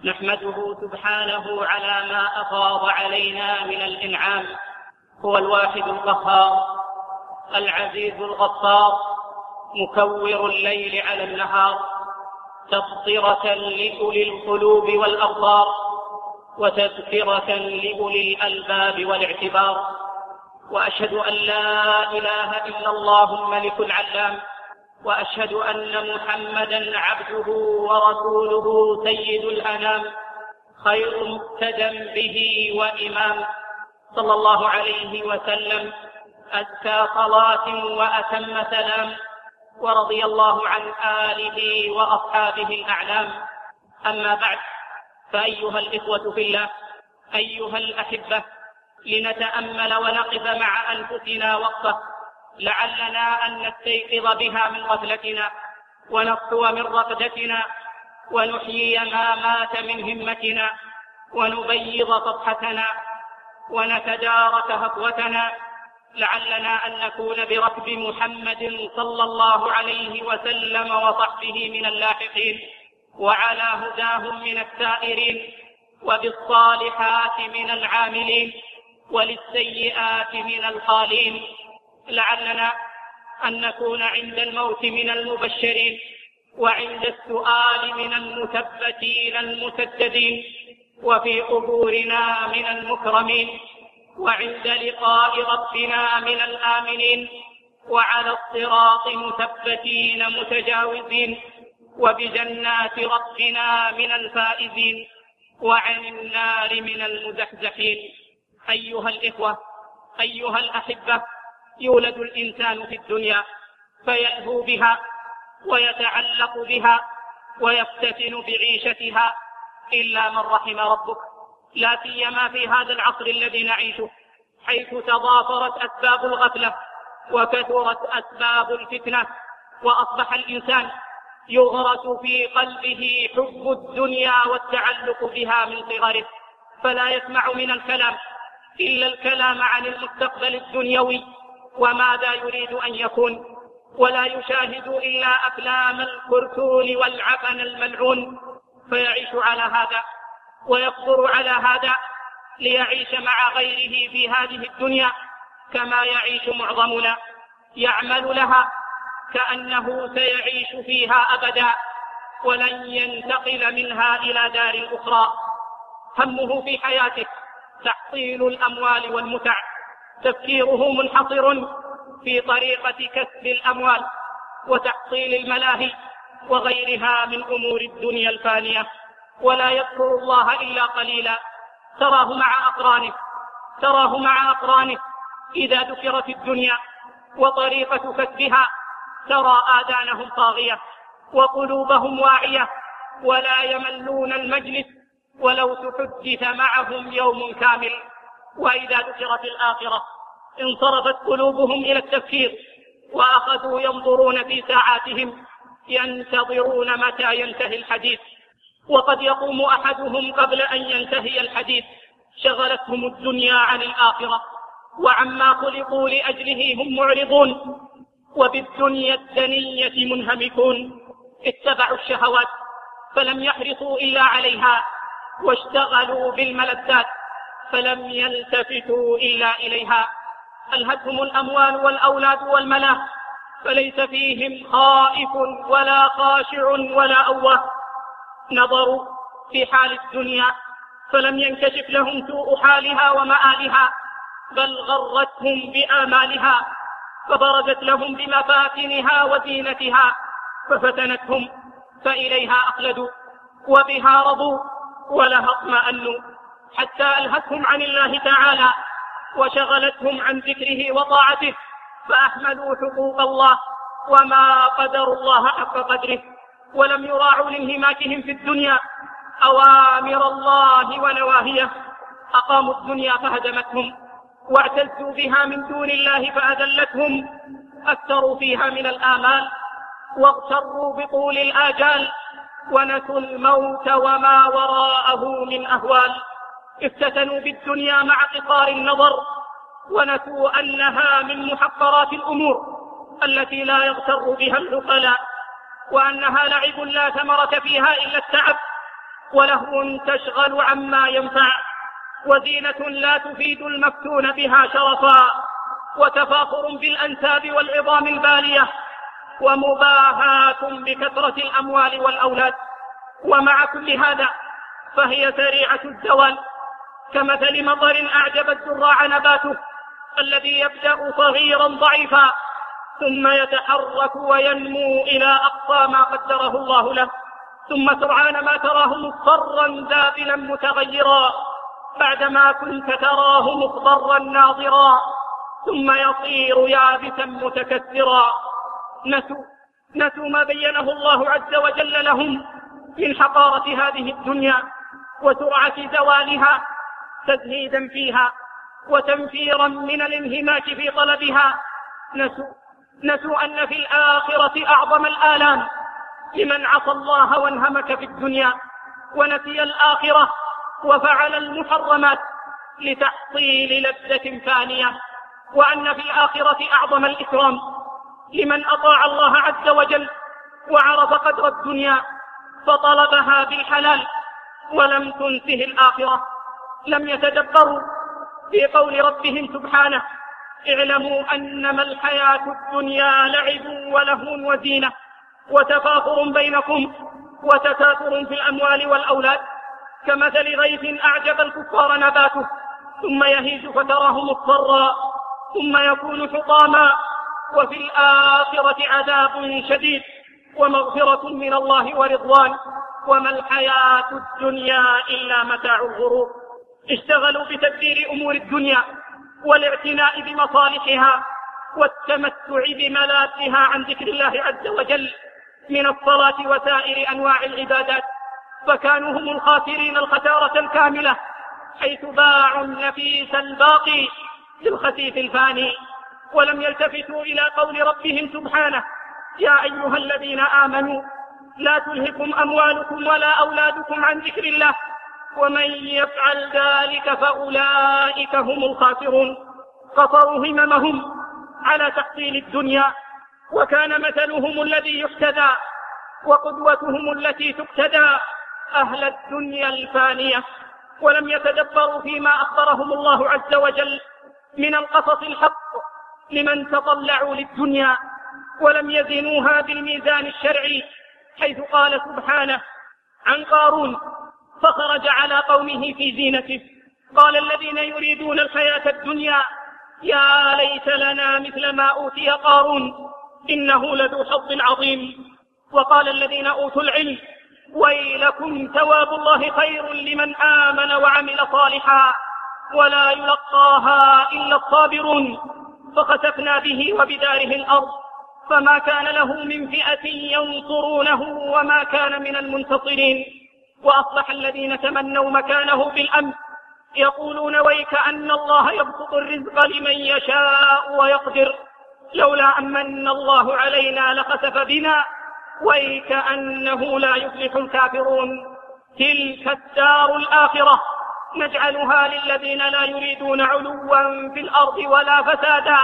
نحمده سبحانه على ما أفاض علينا من الإنعام. هو الواحد القهار العزيز الغفار، مكور الليل على النهار، تبصرة لأولي القلوب والأبصار، وتذكرة لأولي الألباب والاعتبار. وأشهد أن لا إله إلا الله الملك العلام، وأشهد أن محمدا عبده ورسوله سيد الأنام، خير مقتدى به وإمام، صلى الله عليه وسلم، أزكى صلاة وأتم سلام، ورضي الله عن آله وأصحابه الأعلام. أما بعد، فأيها الإخوة في الله، أيها الأحبة، لنتأمل ونقف مع أنفسنا وقفة لعلنا أن نستيقظ بها من غفلتنا، ونقسو من رقدتنا، ونحيي ما مات من همتنا، ونبيض صفحتنا، ونتدارك هفوتنا، لعلنا أن نكون بركب محمد صلى الله عليه وسلم وصحبه من اللاحقين، وعلى هداهم من السائرين، وبالصالحات من العاملين، وللسيئات من الخالين. لعلنا أن نكون عند الموت من المبشرين، وعند السؤال من المثبتين المسددين، وفي قبورنا من المكرمين، وعند لقاء ربنا من الآمنين، وعلى الصراط مثبتين متجاوزين، وبجنات ربنا من الفائزين، وعن النار من المزحزحين. أيها الإخوة، أيها الأحبة، يولد الإنسان في الدنيا فيلهو بها ويتعلق بها ويفتتن بعيشتها، إلا من رحم ربك، لا سيما في هذا العصر الذي نعيشه، حيث تضافرت أسباب الغفلة وكثرت أسباب الفتنة، وأصبح الإنسان يغرس في قلبه حب الدنيا والتعلق بها من صغره، فلا يسمع من الكلام إلا الكلام عن المستقبل الدنيوي وماذا يريد أن يكون، ولا يشاهد إلا أفلام الكرتون والعفن الملعون، فيعيش على هذا ويقدر على هذا ليعيش مع غيره في هذه الدنيا كما يعيش معظمنا، يعمل لها كأنه سيعيش فيها أبدا ولن ينتقل منها إلى دار أخرى. همه في حياته تحصيل الأموال والمتع، تفكيره منحصر في طريقة كسب الأموال وتحصيل الملاهي وغيرها من أمور الدنيا الفانية، ولا يذكر الله إلا قليلا. تراه مع أقرانه إذا ذكرت الدنيا وطريقة كسبها ترى آذانهم طاغية وقلوبهم واعية، ولا يملون المجلس ولو تحدث معهم يوم كامل. وإذا ذكرت الآخرة انصرفت قلوبهم إلى التفكير، وأخذوا ينظرون في ساعاتهم ينتظرون متى ينتهي الحديث، وقد يقوم أحدهم قبل أن ينتهي الحديث، شغلتهم الدنيا عن الآخرة، وعما خلقوا لأجله هم معرضون، وبالدنيا الدنية منهمكون. اتبعوا الشهوات فلم يحرصوا إلا عليها، واشتغلوا بالملذات فلم يلتفتوا إلا إليها. ألهتهم الأموال والأولاد والملاذ، فليس فيهم خائف ولا خاشع ولا أواه. نظروا في حال الدنيا فلم ينكشف لهم سوء حالها ومآلها، بل غرتهم بآمالها، فبرزت لهم بمفاتنها وزينتها، ففتنتهم فإليها أخلدوا، وبها رضوا ولها اطمأنوا، حتى ألهتهم عن الله تعالى وشغلتهم عن ذكره وطاعته، فأحملوا حقوق الله وما قدروا الله حق قدره، ولم يراعوا لانهماكهم في الدنيا أوامر الله ونواهيه. أقاموا الدنيا فهدمتهم، واعتزوا بها من دون الله فأذلتهم، أكثروا فيها من الآمال، واغتروا بطول الآجال، ونسوا الموت وما وراءه من أهوال. افتتنوا بالدنيا مع قصار النظر، ونسوا أنها من محقرات الأمور التي لا يغتر بها العقلاء، وأنها لعب لا ثمرة فيها إلا التعب، ولهو تشغل عما ينفع، وزينة لا تفيد المفتون بها شرفا، وتفاخر بالأنساب والعظام البالية، ومباهاة بكثرة الأموال والأولاد. ومع كل هذا فهي سريعة الزوال، كمثل مطر أعجب الزراع نباته، الذي يبدأ صغيرا ضعيفا ثم يتحرك وينمو إلى أقصى ما قدره الله له، ثم سرعان ما تراه مصفرا ذابلا متغيرا بعدما كنت تراه مخضرا ناضرا، ثم يصير يابسا متكسرا. نسوا ما بينه الله عز وجل لهم من حقارة هذه الدنيا وسرعة زوالها تزهيدا فيها وتنفيرا من الانهماك في طلبها. نسوا أن في الآخرة أعظم الآلام لمن عصى الله وانهمك في الدنيا ونسي الآخرة وفعل المحرمات لتحصيل لذة فانية، وأن في الآخرة أعظم الإكرام لمن أطاع الله عز وجل وعرف قدر الدنيا فطلبها بالحلال ولم تنسه الآخرة. لم يتدبروا في قول ربهم سبحانه: اعلموا أنما الحياة الدنيا لعب ولهو وزينة وتفاخر بينكم وتكاثر في الأموال والأولاد، كمثل غيث أعجب الكفار نباته ثم يهيج فتراه مصفرا ثم يكون حطاما، وفي الآخرة عذاب شديد ومغفرة من الله ورضوان، وما الحياة الدنيا إلا متاع الغرور. اشتغلوا بتدبير أمور الدنيا والاعتناء بمصالحها والتمتع بملاذها عن ذكر الله عز وجل من الصلاة وسائر أنواع العبادات، فكانوا هم الخاسرين الخسارة الكاملة، حيث باعوا النفيس الباقي بالخسيف الفاني، ولم يلتفتوا إلى قول ربهم سبحانه: يا أيها الذين آمنوا لا تلهكم أموالكم ولا أولادكم عن ذكر الله ومن يفعل ذلك فأولئك هم الخاسرون. قصروا هممهم على تحصيل الدنيا، وكان مثلهم الذي يحتذى وقدوتهم التي تقتدى أهل الدنيا الفانية، ولم يتدبروا فيما أخبرهم الله عز وجل من القصص الحق لمن تطلعوا للدنيا، ولم يزنوها بالميزان الشرعي، حيث قال سبحانه عن قارون: فخرج على قومه في زينته قال الذين يريدون الحياة الدنيا يا ليت لنا مثل ما أوتي قارون إنه لذو حظ عظيم. وقال الذين أوتوا العلم: ويلكم ثواب الله خير لمن آمن وعمل صالحا ولا يلقاها إلا الصابرون. فخسفنا به وبداره الأرض فما كان له من فئة ينصرونه وما كان من المنتصرين. وأصبح الذين تمنوا مكانه بالأمس يقولون: ويك أن الله يبسط الرزق لمن يشاء ويقدر لولا أمن الله علينا لخسف بنا ويك أنه لا يفلح الكافرون. تلك الدار الآخرة نجعلها للذين لا يريدون علوا في الأرض ولا فسادا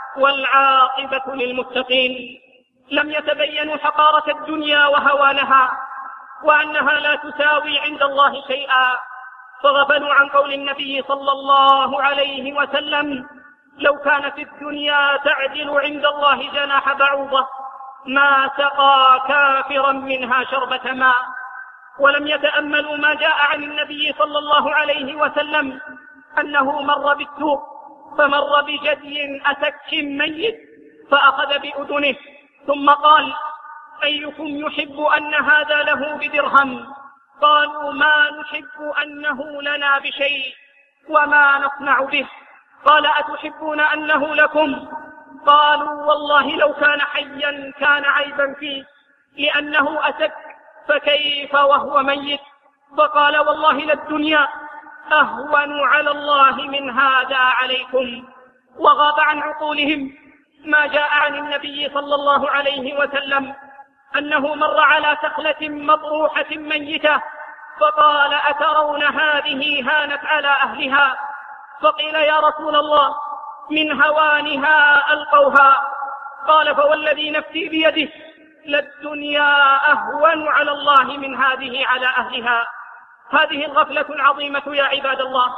والعاقبة للمتقين. لم يتبينوا حقارة الدنيا وهوانها وأنها لا تساوي عند الله شيئا، فغفلوا عن قول النبي صلى الله عليه وسلم: لو كانت الدنيا تعدل عند الله جناح بعوضة ما سقى كافرا منها شربة ماء. ولم يتأملوا ما جاء عن النبي صلى الله عليه وسلم أنه مر بالسوق فمر بجدي أسك ميت فأخذ بأذنه ثم قال: أيكم يحب أن هذا له بدرهم؟ قالوا: ما نحب أنه لنا بشيء وما نصنع به. قال: أتحبون أنه لكم؟ قالوا: والله لو كان حيا كان عيبا فيه لأنه أسك فكيف وهو ميت؟ فقال: والله للدنيا أهون على الله من هذا عليكم. وغاب عن عقولهم ما جاء عن النبي صلى الله عليه وسلم أنه مر على سخلة مطروحة ميتة فقال: أترون هذه هانت على أهلها؟ فقيل: يا رسول الله من هوانها ألقوها. قال: فوالذي نفسي بيده للدنيا أهون على الله من هذه على أهلها. هذه الغفلة العظيمة يا عباد الله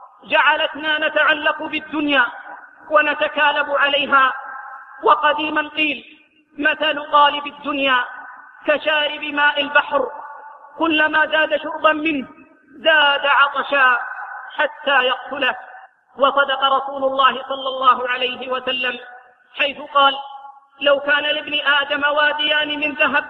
جعلتنا نتعلق بالدنيا ونتكالب عليها. وقديما قيل: مثل طالب الدنيا كشارب ماء البحر، كلما زاد شربا منه زاد عطشا حتى يقتله. وصدق رسول الله صلى الله عليه وسلم حيث قال: لو كان لابن آدم واديان من ذهب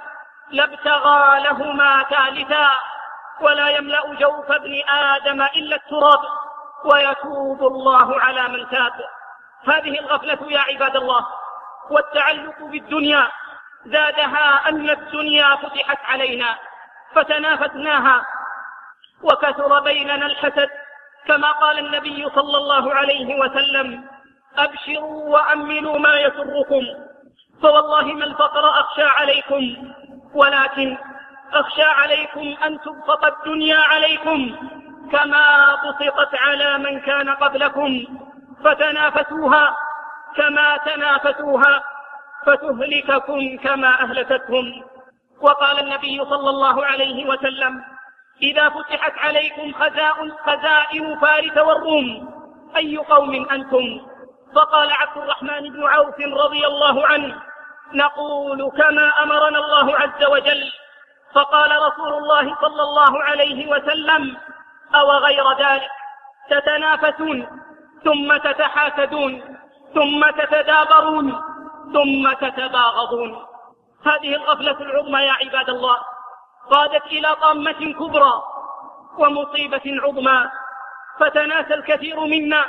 لابتغى لهما ثالثا، ولا يملأ جوف ابن آدم إلا التراب، ويتوب الله على من تاب. هذه الغفلة يا عباد الله والتعلق بالدنيا زادها أن الدنيا فتحت علينا فتنافسناها، وكثر بيننا الحسد، كما قال النبي صلى الله عليه وسلم: أبشروا وأملوا ما يسركم، فوالله ما الفقر أخشى عليكم، ولكن أخشى عليكم أن تبسط الدنيا عليكم كما بسطت على من كان قبلكم، فتنافسوها كما تنافسوها فتهلككم كما أهلكتهم. وقال النبي صلى الله عليه وسلم: إذا فتحت عليكم خزائن فارس والروم أي قوم أنتم؟ فقال عبد الرحمن بن عوف رضي الله عنه: نقول كما أمرنا الله عز وجل. فقال رسول الله صلى الله عليه وسلم: أو غير ذلك؟ تتنافسون ثم تتحاسدون ثم تتدابرون ثم تتباغضون. هذه الغفلة العظمى يا عباد الله قادت إلى طامة كبرى ومصيبة عظمى، فتناسى الكثير منا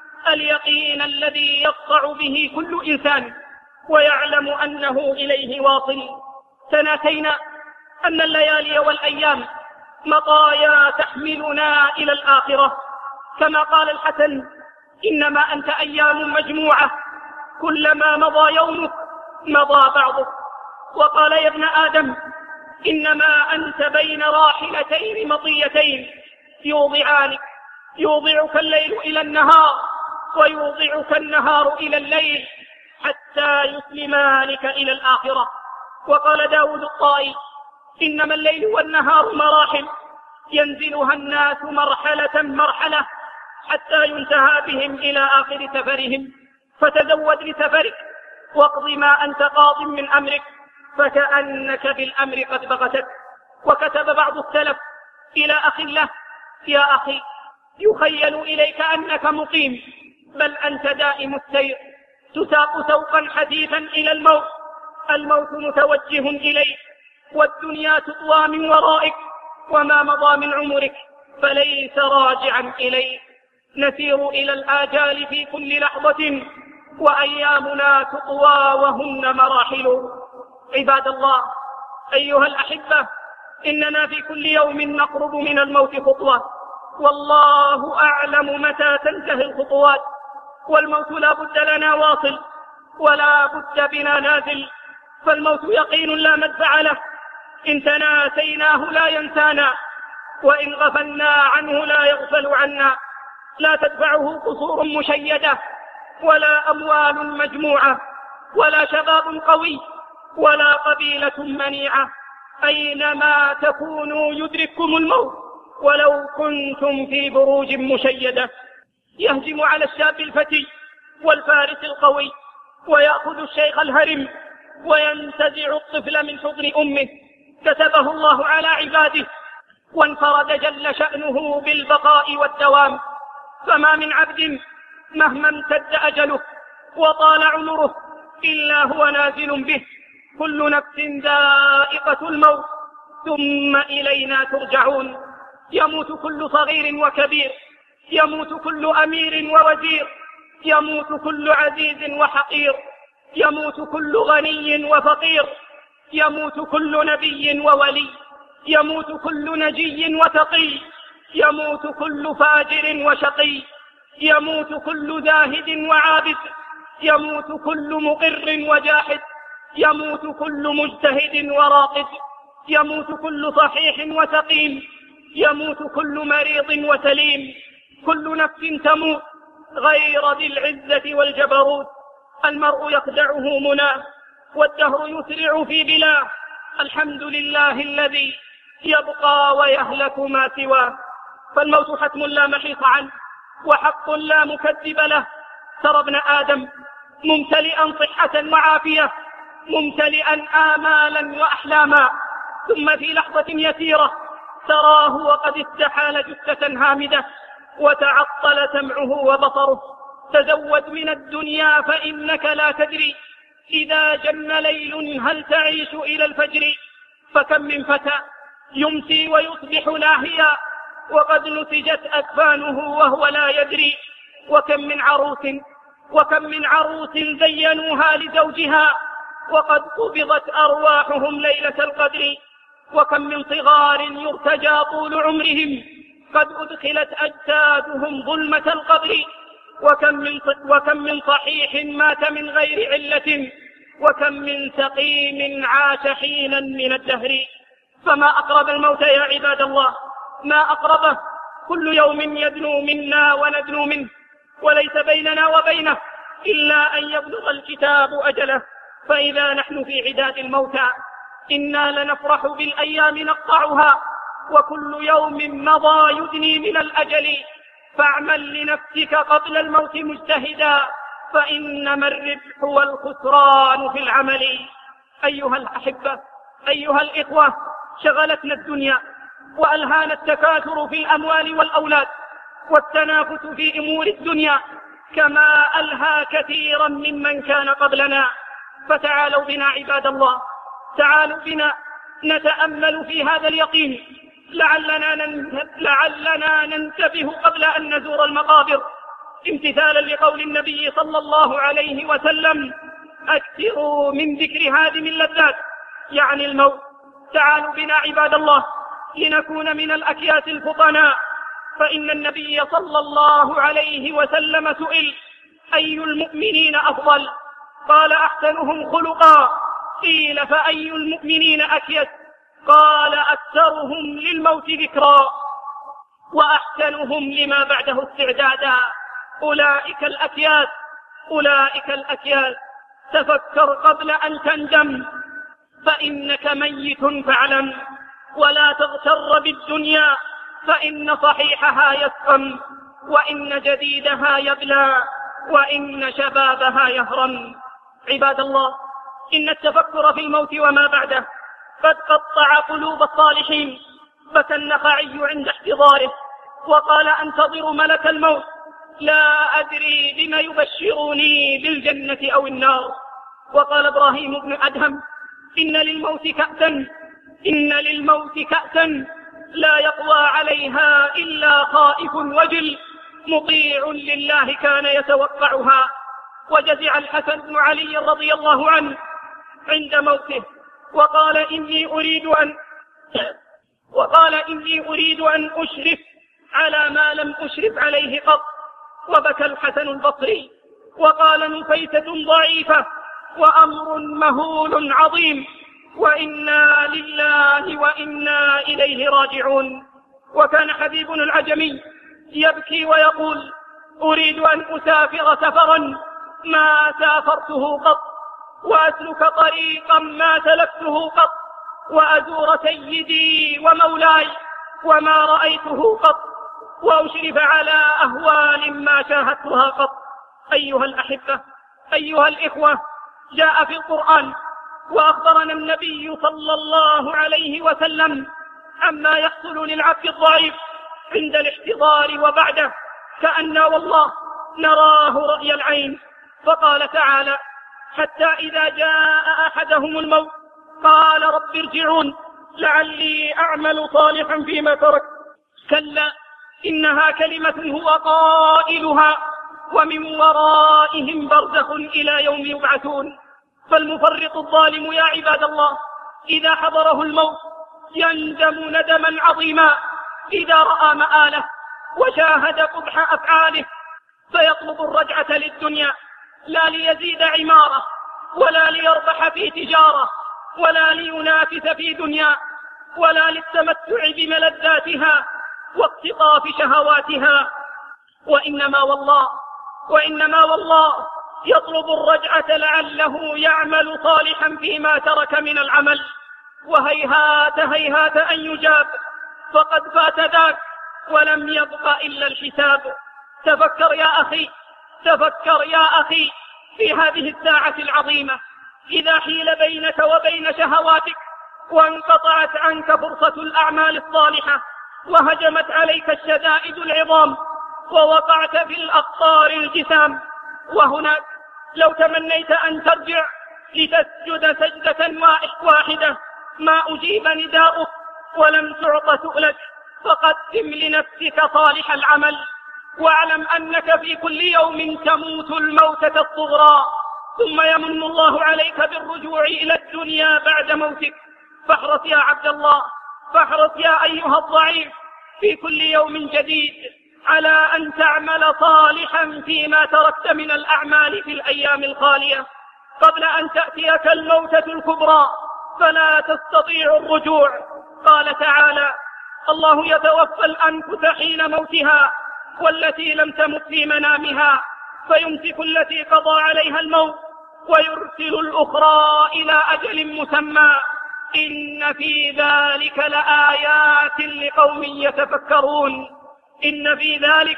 اليقين الذي يقطع به كل إنسان ويعلم أنه إليه واصل. تناسينا أن الليالي والأيام مطايا تحملنا إلى الآخرة، كما قال الحسن: إنما أنت أيام مجموعة، كلما مضى يومك مضى بعضك. وقال: يا ابن آدم إنما أنت بين راحلتين مطيتين يوضعانك، يوضعك الليل إلى النهار ويوضعك النهار إلى الليل حتى يسلمانك إلى الآخرة. وقال داود الطائي: إنما الليل والنهار مراحل ينزلها الناس مرحلة مرحلة حتى ينتهى بهم إلى آخر سفرهم، فتزود لسفرك واقض ما أنت قاض من أمرك، فكأنك بالأمر قد بغتك. وكتب بعض السلف إلى أخ له: يا أخي، يخيل إليك أنك مقيم، بل أنت دائم السير، تساق سوقا حديثا إلى الموت، الموت متوجه إليك، والدنيا تطوى من ورائك، وما مضى من عمرك فليس راجعا إليك. نسير إلى الآجال في كل لحظة، وأيامنا تطوى وهن مراحل. عباد الله أيها الأحبة، إننا في كل يوم نقرب من الموت خطوة، والله أعلم متى تنتهي الخطوات، والموت لا بد لنا واصل ولا بد بنا نازل، فالموت يقين لا مدفع له، إن تناسيناه لا ينسانا، وإن غفلنا عنه لا يغفل عنا. لا تدفعه قصور مشيدة ولا أموال مجموعة ولا شباب قوي ولا قبيلة منيعة، أينما تكونوا يدرككم الموت ولو كنتم في بروج مشيدة. يهجم على الشاب الفتي والفارس القوي، ويأخذ الشيخ الهرم، وينتزع الطفل من حضن أمه. كتبه الله على عباده، وانفرد جل شأنه بالبقاء والدوام، فما من عبد مهما امتد أجله وطال عمره إلا هو نازل به. كل نفس ذائقة الموت ثم إلينا ترجعون. يموت كل صغير وكبير، يموت كل أمير ووزير، يموت كل عزيز وحقير، يموت كل غني وفقير، يموت كل نبي وولي، يموت كل نجي وتقي، يموت كل فاجر وشقي، يموت كل زاهد وعابد، يموت كل مقر وجاحد، يموت كل مجتهد وراقد، يموت كل صحيح وسقيم، يموت كل مريض وسليم. كل نفس تموت غير ذي العزة والجبروت. المرء يخدعه مناه والدهر يسرع في بلاه. الحمد لله الذي يبقى ويهلك ما سواه، فالموت حتم لا محيص عنه وحق لا مكذب له. ترى ابن آدم ممتلئا صحة وعافية، ممتلئا آمالا وأحلاما، ثم في لحظة يسيرة تراه وقد استحال جثة هامدة وتعطل سمعه وبصره. تزود من الدنيا فإنك لا تدري إذا جن ليل هل تعيش إلى الفجر. فكم من فتى يمسي ويصبح لاهيا وقد نسجت أكفانه وهو لا يدري. وكم من عروس زينوها لزوجها وقد قبضت أرواحهم ليلة القدر. وكم من صغار يرتجى طول عمرهم قد أدخلت أجسادهم ظلمة القبر. وكم من صحيح مات من غير علة، وكم من سقيم عاش حينا من الدهر. فما أقرب الموت يا عباد الله، ما أقربه. كل يوم يدنو منا وندنو منه، وليس بيننا وبينه إلا أن يبلغ الكتاب أجله. فإذا نحن في عداد الموتى إنا لنفرح بالأيام نقطعها، وكل يوم مضى يدني من الأجل. فاعمل لنفسك قبل الموت مجتهدا، فإنما الربح والخسران في العمل. أيها الأحبة، أيها الإخوة، شغلتنا الدنيا وألهانا التكاثر في الأموال والأولاد والتنافس في أمور الدنيا كما ألهى كثيرا ممن كان قبلنا. فتعالوا بنا عباد الله، تعالوا بنا نتأمل في هذا اليقين، لعلنا ننتبه قبل أن نزور المقابر، امتثالا لقول النبي صلى الله عليه وسلم: أكثروا من ذكر هادم اللذات، يعني الموت. تعالوا بنا عباد الله لنكون من الأكياس الفطناء، فإن النبي صلى الله عليه وسلم سئل: أي المؤمنين أفضل؟ قال: أحسنهم خلقا. قيل: فأي المؤمنين أكيس؟ قال: أكثرهم للموت ذكرا وأحسنهم لما بعده استعدادا. أولئك الأكياس، أولئك الأكياس. تفكر قبل أن تندم، فإنك ميت فاعلم، ولا تغتر بالدنيا، فإن صحيحها يسقم، وإن جديدها يبلى، وإن شبابها يهرم. عباد الله، إن التفكر في الموت وما بعده قد قطع قلوب الصالحين. بكى النخعي عند احتضاره وقال: أنتظر ملك الموت، لا أدري بما يبشروني، بالجنة أو النار. وقال إبراهيم بن أدهم: إن للموت كأسا لا يقوى عليها إلا خائف وجل، مطيع لله كان يتوقعها. وجزع الحسن بن علي رضي الله عنه عند موته وقال: إني أريد أن أشرف على ما لم أشرف عليه قط. وبكى الحسن البصري وقال: نفيسة ضعيفة وأمر مهول عظيم، وإنا لله وإنا إليه راجعون. وكان حبيب العجمي يبكي ويقول: أريد أن أسافر سفرا ما سافرته قط، وأسلك طريقا ما سلكته قط، وأزور سيدي ومولاي وما رأيته قط، وأشرف على أهوال ما شاهدتها قط. أيها الأحبة، أيها الإخوة، جاء في القرآن وأخبرنا النبي صلى الله عليه وسلم عما يحصل للعبد الضعيف عند الاحتضار وبعده، كأننا والله نراه رأي العين. فقال تعالى: حتى إذا جاء أحدهم الموت قال: رب ارجعون لعلي أعمل صالحا فيما ترك. كلا إنها كلمة هو قائلها ومن ورائهم برزخ إلى يوم يبعثون. فالمفرط الظالم يا عباد الله إذا حضره الموت يندم ندما عظيما إذا رأى مآله وشاهد قبح أفعاله، فيطلب الرجعة للدنيا، لا ليزيد عمارة ولا ليربح في تجارة ولا لينافس في دنيا ولا للتمتع بملذاتها واقتطاف شهواتها، وإنما والله يطلب الرجعة لعله يعمل صالحا فيما ترك من العمل. وهيهات هيهات أن يجاب، فقد فات ذاك ولم يبق إلا الحساب. تفكر يا أخي، تفكر يا أخي في هذه الساعة العظيمة، إذا حيل بينك وبين شهواتك وانقطعت عنك فرصة الأعمال الصالحة وهجمت عليك الشدائد العظام ووقعت في الأقطار الجسام. وهناك لو تمنيت أن ترجع لتسجد سجدة واحدة ما أجيب نداؤك ولم تعط سؤلك، فقدم لنفسك صالح العمل، واعلم أنك في كل يوم تموت الموتة الصغرى، ثم يمن الله عليك بالرجوع إلى الدنيا بعد موتك. فاحرص يا عبد الله، فاحرص يا أيها الضعيف في كل يوم جديد على أن تعمل صالحا فيما تركت من الأعمال في الأيام الخالية قبل أن تأتيك الموتة الكبرى فلا تستطيع الرجوع. قال تعالى: الله يتوفى الأنفس حين موتها والتي لم تمت في منامها فيمسك التي قضى عليها الموت ويرسل الأخرى إلى أجل مسمى إن في ذلك لآيات لقوم يتفكرون. إن في ذلك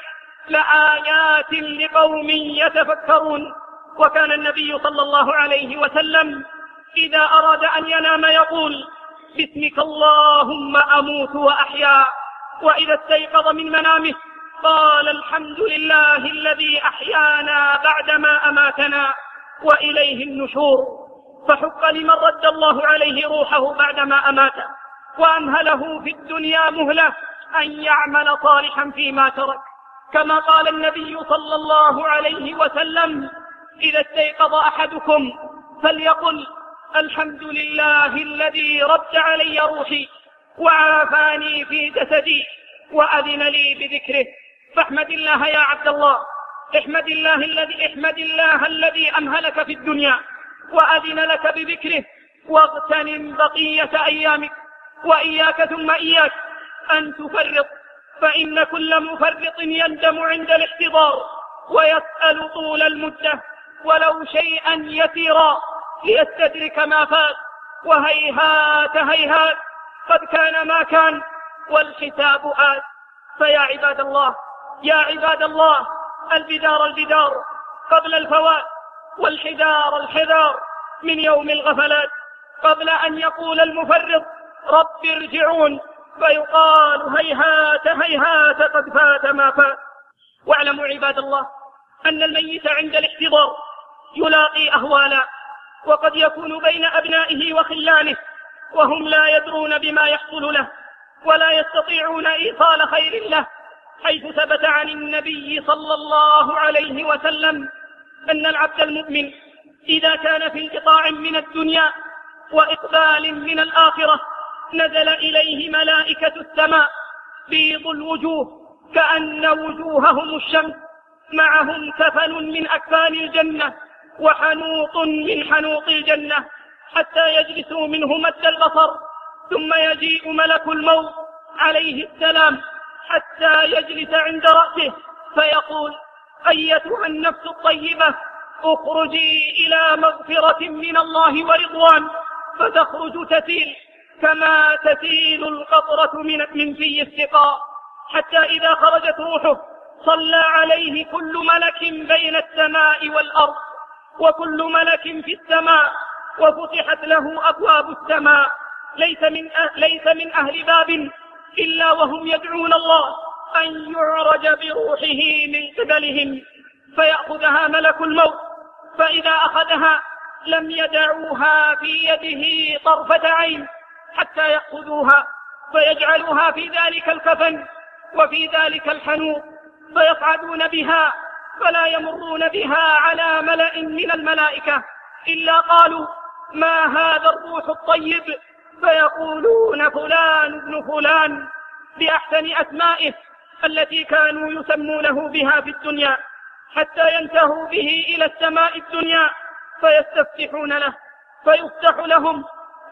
لآيات لقوم يتفكرون. وكان النبي صلى الله عليه وسلم إذا أراد أن ينام يقول: باسمك اللهم أموت وأحيا. وإذا استيقظ من منامه قال: الحمد لله الذي أحيانا بعدما أماتنا وإليه النشور. فحق لمن رد الله عليه روحه بعدما أماته وأمهله في الدنيا مهلة أن يعمل صالحا فيما ترك، كما قال النبي صلى الله عليه وسلم: إذا استيقظ أحدكم فليقل: الحمد لله الذي رد علي روحي وعافاني في جسدي وأذن لي بذكره. فاحمد الله يا عبد الله، احمد الله الذي أمهلك في الدنيا وأذن لك بذكره، واغتنم بقية أيامك. وإياك ثم إياك أن تفرط، فإن كل مفرط يندم عند الاحتضار ويسأل طول المدة ولو شيئا يسيرا ليستدرك ما فات. وهيهات هيهات قد كان ما كان والحساب آت. فيا عباد الله، يا عباد الله، البدار قبل الفوات، والحذار الحذار من يوم الغفلات، قبل أن يقول المفرط: رب ارجعون، فيقال: هيهات هيهات قد فات ما فات. واعلموا عباد الله أن الميت عند الاحتضار يلاقي أهوالا، وقد يكون بين أبنائه وخلانه وهم لا يدرون بما يحصل له ولا يستطيعون إيصال خير له، حيث ثبت عن النبي صلى الله عليه وسلم أن العبد المؤمن إذا كان في انقطاع من الدنيا وإقبال من الآخرة نزل إليه ملائكة السماء بيض الوجوه كأن وجوههم الشمس، معهم كفن من أكفان الجنة وحنوط من حنوط الجنة، حتى يجلسوا منه مد البصر، ثم يجيء ملك الموت عليه السلام حتى يجلس عند رأسه فيقول: أيتها النفس الطيبة اخرجي إلى مغفرة من الله ورضوان، فتخرج تسيل كما تسيل القطرة من في السقاء، حتى إذا خرجت روحه صلى عليه كل ملك بين السماء والأرض وكل ملك في السماء، وفتحت له أبواب السماء، ليس من أهل باب إلا وهم يدعون الله أن يعرج بروحه من قبلهم، فيأخذها ملك الموت، فإذا أخذها لم يدعوها في يده طرفة عين حتى يأخذوها فيجعلوها في ذلك الكفن وفي ذلك الحنوط، فيصعدون بها فلا يمرون بها على ملأ من الملائكة إلا قالوا: ما هذا الروح الطيب؟ فيقولون: فلان ابن فلان، بأحسن أسمائه التي كانوا يسمونه بها في الدنيا، حتى ينتهوا به إلى السماء الدنيا فيستفتحون له فيفتح لهم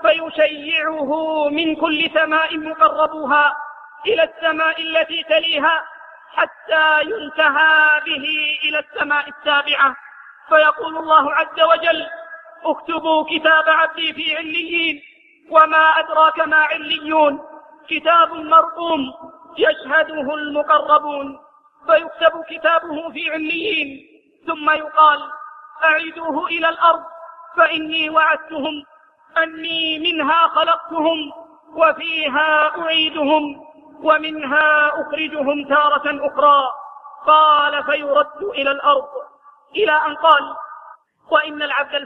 فيشيعه من كل سماء مقربوها إلى السماء التي تليها حتى ينتهى به إلى السماء السابعة، فيقول الله عز وجل: اكتبوا كتاب عبدي في عليين، وما أدراك ما عليون، كتاب مرقوم يشهده المقربون، فيكتب كتابه في عليين، ثم يقال أعيدوه إلى الأرض فإني وعدتهم أني منها خلقتهم وفيها أعيدهم ومنها أخرجهم تارة أخرى. قال فيرد إلى الأرض، إلى أن قال وإن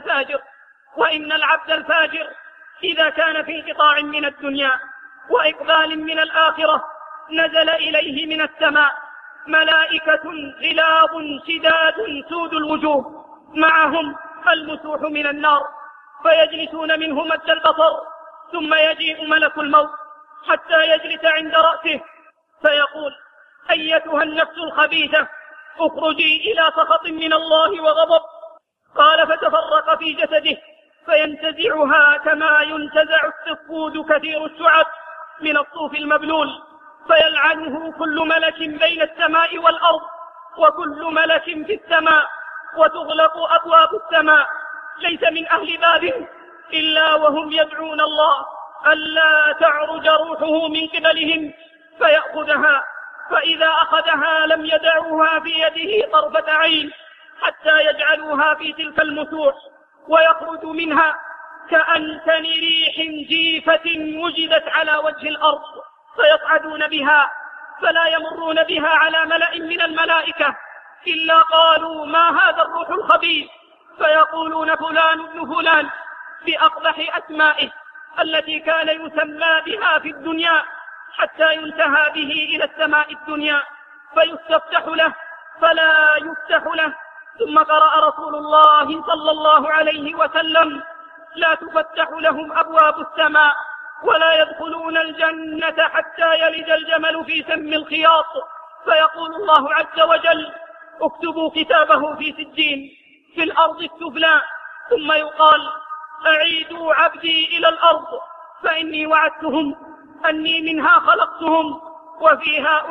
العبد الفاجر إذا كان في انقطاع من الدنيا وإقبال من الآخرة نزل إليه من السماء ملائكة غلاظ شداد سود الوجوه معهم المسوح من النار، فيجلسون منه مد البصر، ثم يجيء ملك الموت حتى يجلس عند رأسه فيقول أيتها النفس الخبيثة اخرجي إلى سخط من الله وغضب. قال فتفرق في جسده فينتزعها كما ينتزع السفود كثير الشعب من الصوف المبلول، فيلعنه كل ملك بين السماء والأرض وكل ملك في السماء، وتغلق أبواب السماء، ليس من أهل باب إلا وهم يدعون الله ألا تعرج روحه من قبلهم فيأخذها، فإذا أخذها لم يدعوها في يده طرفة عين حتى يجعلوها في تلك المسوح، ويخرج منها كأنتن ريح جيفة وجدت على وجه الأرض، فيصعدون بها فلا يمرون بها على ملأ من الملائكة إلا قالوا ما هذا الروح الخبيث، فيقولون فلان ابن فلان بأقبح أسمائه التي كان يسمى بها في الدنيا، حتى ينتهى به إلى السماء الدنيا فيستفتح له فلا يفتح له. ثم قرأ رسول الله صلى الله عليه وسلم لا تفتح لهم أبواب السماء ولا يدخلون الجنة حتى يلج الجمل في سم الخياط، فيقول الله عز وجل اكتبوا كتابه في سجين في الأرض السفلى، ثم يقال أعيدوا عبدي إلى الأرض فإني وعدتهم أني منها خلقتهم وفيها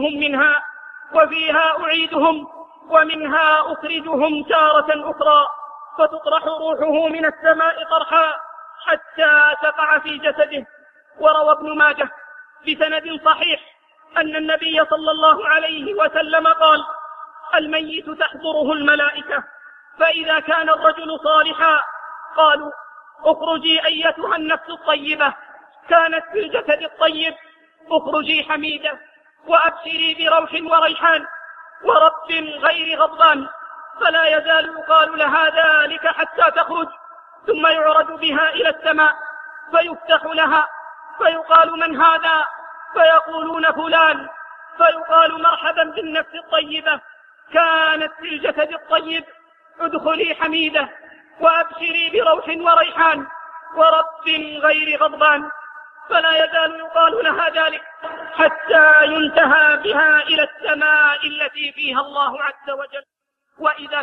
أعيدهم ومنها أخرجهم تارة أخرى، فتطرح روحه من السماء طرحا حتى تقع في جسده. وروى ابن ماجه بسند صحيح أن النبي صلى الله عليه وسلم قال الميت تحضره الملائكة، فإذا كان الرجل صالحا قالوا اخرجي أيتها النفس الطيبة كانت في الجسد الطيب، اخرجي حميدة وأبشري بروح وريحان ورب غير غضبان، فلا يزال يقال لها ذلك حتى تخرج، ثم يعرج بها إلى السماء فيفتح لها فيقال من هذا؟ فيقولون فلان، فيقال مرحبا بالنفس الطيبة كانت في الجسد الطيب، ادخلي حميدة وأبشري بروح وريحان ورب غير غضبان، فلا يزال يقال لها ذلك حتى ينتهى بها إلى السماء التي فيها الله عز وجل. وإذا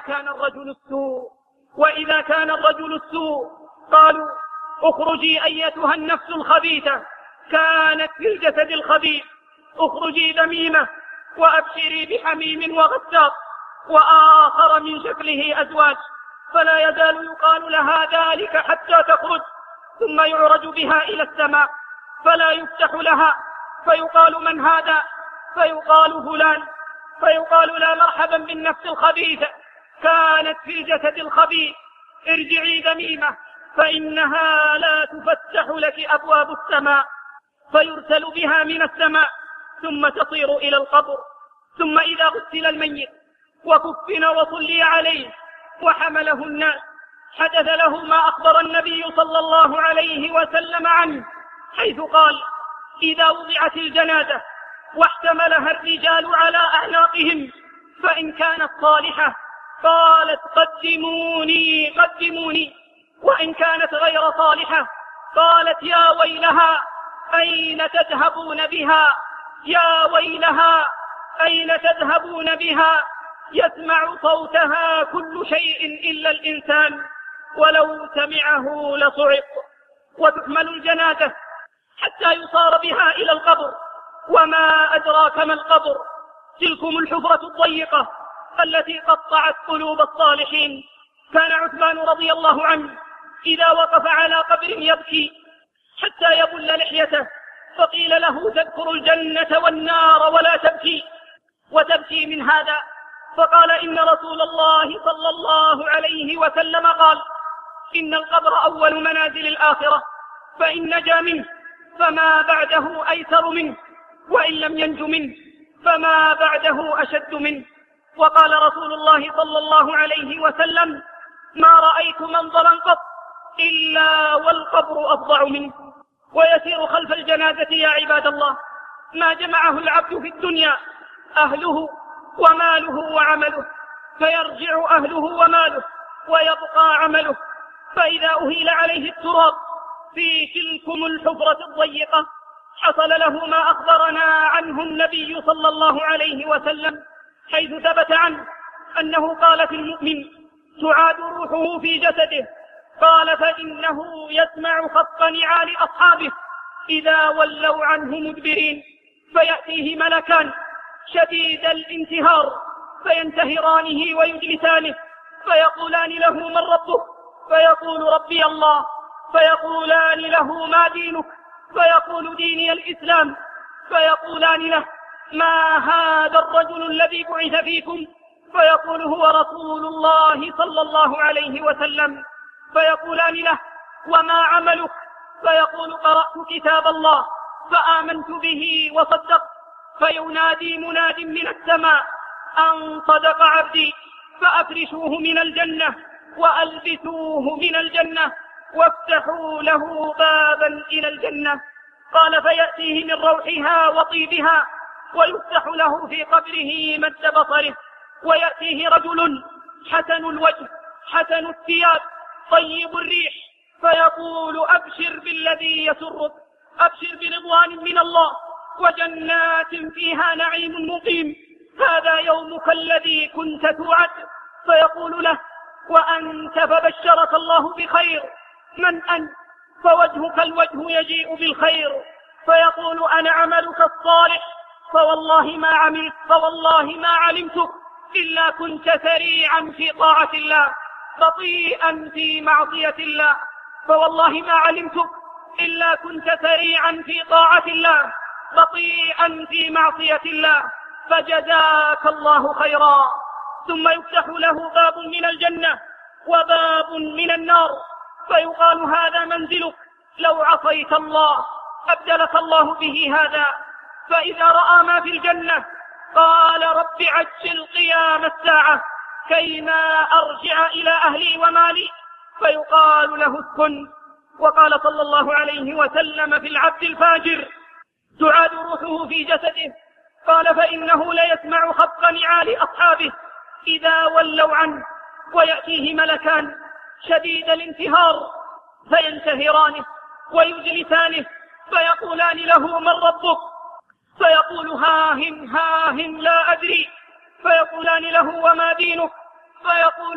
كان الرجل السوء قالوا اخرجي أيتها النفس الخبيثة كانت في الجسد الخبيث، اخرجي ذميمة وأبشري بحميم وغساق وآخر من شكله أزواج، فلا يزال يقال لها ذلك حتى تخرج، ثم يعرج بها إلى السماء فلا يفتح لها، فيقال من هذا؟ فيقال فلان، فيقال لا مرحبا بالنفس الخبيثة كانت في الجسد الخبيث، ارجعي ذميمة فإنها لا تفتح لك أبواب السماء، فيرسل بها من السماء ثم تصير إلى القبر. ثم إذا غسل الميت وكفن وصلي عليه وحمله الناس حدث له ما أخبر النبي صلى الله عليه وسلم عنه، حيث قال إذا وضعت الجنازة واحتملها الرجال على أعناقهم فإن كانت صالحة قالت قدموني قدموني، وإن كانت غير صالحة قالت يا ويلها أين تذهبون بها، يا ويلها أين تذهبون بها، يسمع صوتها كل شيء إلا الإنسان ولو سمعه لصعق. وتحمل الجنازة حتى يصار بها إلى القبر، وما أدراك ما القبر، تلكم الحفرة الضيقة التي قطعت قلوب الصالحين. كان عثمان رضي الله عنه إذا وقف على قبر يبكي حتى يبل لحيته، فقيل له: تذكر الجنة والنار ولا تبكي، وتبكي من هذا؟ فقال: إن رسول الله صلى الله عليه وسلم قال: إن القبر أول منازل الآخرة، فإن نجا منه فما بعده أيسر منه، وإن لم ينج منه فما بعده أشد منه. وقال رسول الله صلى الله عليه وسلم: ما رأيت منظرا قط إلا والقبر أفظع منه. ويسير خلف الجنازة يا عباد الله ما جمعه العبد في الدنيا: أهله وماله وعمله، فيرجع أهله وماله ويبقى عمله. فإذا أهيل عليه التراب في تلكم الحفرة الضيقة حصل له ما أخبرنا عنه النبي صلى الله عليه وسلم، حيث ثبت عنه أنه قال في المؤمن: تعاد روحه في جسده. قال: فإنه يسمع خط نعال أصحابه إذا ولوا عنه مدبرين، فيأتيه ملكان شديد الانتهار فينتهرانه ويجلسانه، فيقولان له: من ربك؟ فيقول: ربي الله. فيقولان له: ما دينك؟ فيقول: ديني الإسلام. فيقولان له: ما هذا الرجل الذي بعث فيكم؟ فيقول: هو رسول الله صلى الله عليه وسلم. فيقولان له: وما عملك؟ فيقول: قرأت كتاب الله فآمنت به وصدقت. فينادي مناد من السماء: أن صدق عبدي، فأفرشوه من الجنة وألبسوه من الجنة وافتحوا له بابا إلى الجنة. قال: فيأتيه من روحها وطيبها ويفتح له في قبره مد بصره. ويأتيه رجل حسن الوجه حسن الثياب طيب الريح، فيقول: أبشر بالذي يسرك، أبشر برضوان من الله وجنات فيها نعيم مقيم، هذا يومك الذي كنت توعد. فيقول له: وأنت فبشرك الله بخير، من أنت؟ فوجهك الوجه يجيء بالخير. فيقول: أنا عملك الصالح، فوالله ما علمتك إلا كنت سريعا في طاعة الله بطيئا في معصية الله، فوالله ما علمتك إلا كنت سريعا في طاعة الله بطيئا في معصية الله، فجزاك الله خيرا. ثم يفتح له باب من الجنة وباب من النار، فيقال: هذا منزلك لو عصيت الله، أبدلك الله به هذا. فإذا رأى ما في الجنة قال: رب عجل قيام الساعة كيما أرجع إلى أهلي ومالي. فيقال له: اسكن. وقال صلى الله عليه وسلم في العبد الفاجر: تعاد روحه في جسده. قال: فإنه ليسمع خط نعال أصحابه إذا ولوا عنه، ويأتيه ملكان شديد الانتهار فينتهرانه ويجلسانه، فيقولان له: من ربك؟ فيقول: هاهن لا أدري. فيقولان له: وما دينك؟ فيقول: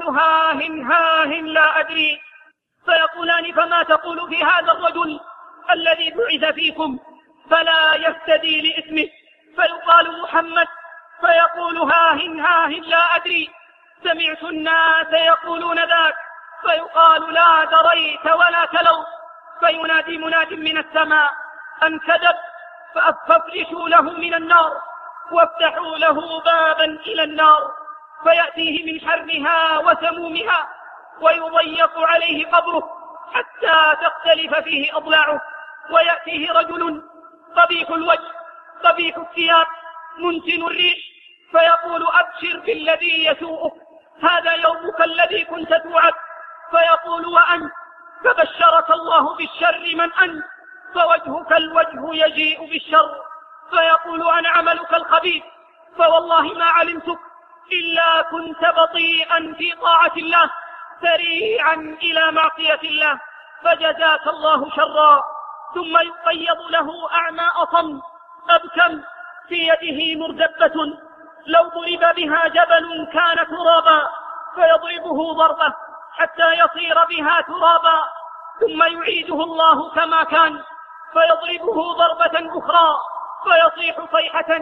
هاهن لا أدري. فيقولان: فما تقول في هذا الرجل الذي بعث فيكم؟ فلا يفتدي لإثمه. فيقال: محمد. فيقول: هاهن لا أدري، سمعت الناس يقولون ذاك. فيقال: لا دريت ولا تلوت. فينادي مناد من السماء: أن كذب، فافرشوا له من النار وافتحوا له بابا إلى النار، فيأتيه من حرها وسمومها ويضيق عليه قبره حتى تختلف فيه أضلاعه. ويأتيه رجل قبيح الوجه قبيح الثياب منتن الريح، فيقول: أبشر بالذي يسوءك، هذا يومك الذي كنت توعد. فيقول: وأنت؟ فبشرك الله بالشر، من أنت؟ فوجهك الوجه يجيء بالشر. فيقول: أنا عملك الخبيث، فوالله ما علمتك إلا كنت بطيئا في طاعة الله سريعا إلى معصية الله، فجزاك الله شرا. ثم يقيض له أعمى أصم أبكم في يده مردبة، لو ضرب بها جبل كان ترابا، فيضربه ضربة حتى يصير بها ترابا، ثم يعيده الله كما كان فيضربه ضربة أخرى فيصيح صيحة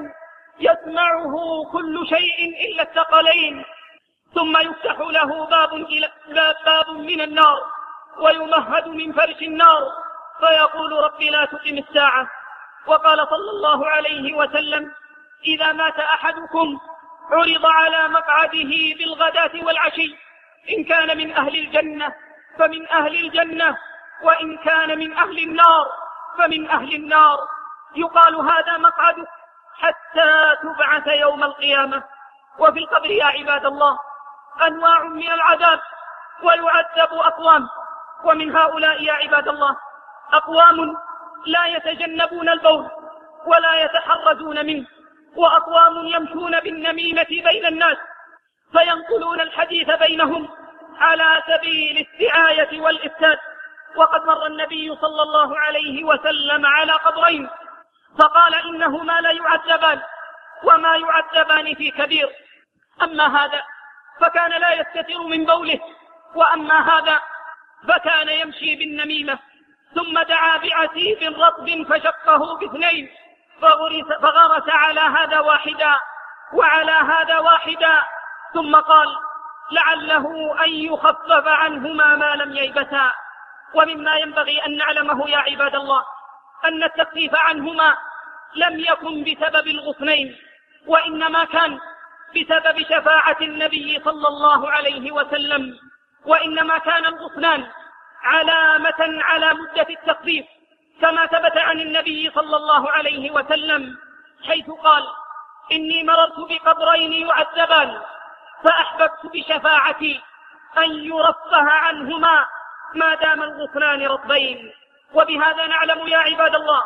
يسمعه كل شيء إلا الثقلين. ثم يفتح له باب من النار ويمهد من فرش النار فيقول رب لا تقم الساعة. وقال صلى الله عليه وسلم: إذا مات أحدكم عرض على مقعده بالغداة والعشي، إن كان من أهل الجنة فمن أهل الجنة، وإن كان من أهل النار فمن أهل النار، يقال هذا مقعدك حتى تبعث يوم القيامة. وفي القبر يا عباد الله أنواع من العذاب، ويعذب أقوام، ومن هؤلاء يا عباد الله أقوام لا يتجنبون البول ولا يتحرزون منه، وأقوام يمشون بالنميمة بين الناس فينقلون الحديث بينهم على سبيل السعاية والإفساد. وقد مر النبي صلى الله عليه وسلم على قبرين فقال: إنهما لا يعذبان وما يعذبان في كبير. أما هذا فكان لا يستتر من بوله، وأما هذا فكان يمشي بالنميمة. ثم دعا بعسيف رطب فشقه باثنين، فغرس على هذا واحدا وعلى هذا واحدا، ثم قال: لعله أن يخفف عنهما ما لم ييبسا. ومما ينبغي أن نعلمه يا عباد الله أن التخفيف عنهما لم يكن بسبب الغصنين، وإنما كان بسبب شفاعة النبي صلى الله عليه وسلم، وإنما كان الغصنان علامة على مدة التخفيف، كما ثبت عن النبي صلى الله عليه وسلم حيث قال: إني مررت بقبرين يعذبان فأحببت بشفاعتي أن يرفه عنهما ما دام الغصنان رطبين. وبهذا نعلم يا عباد الله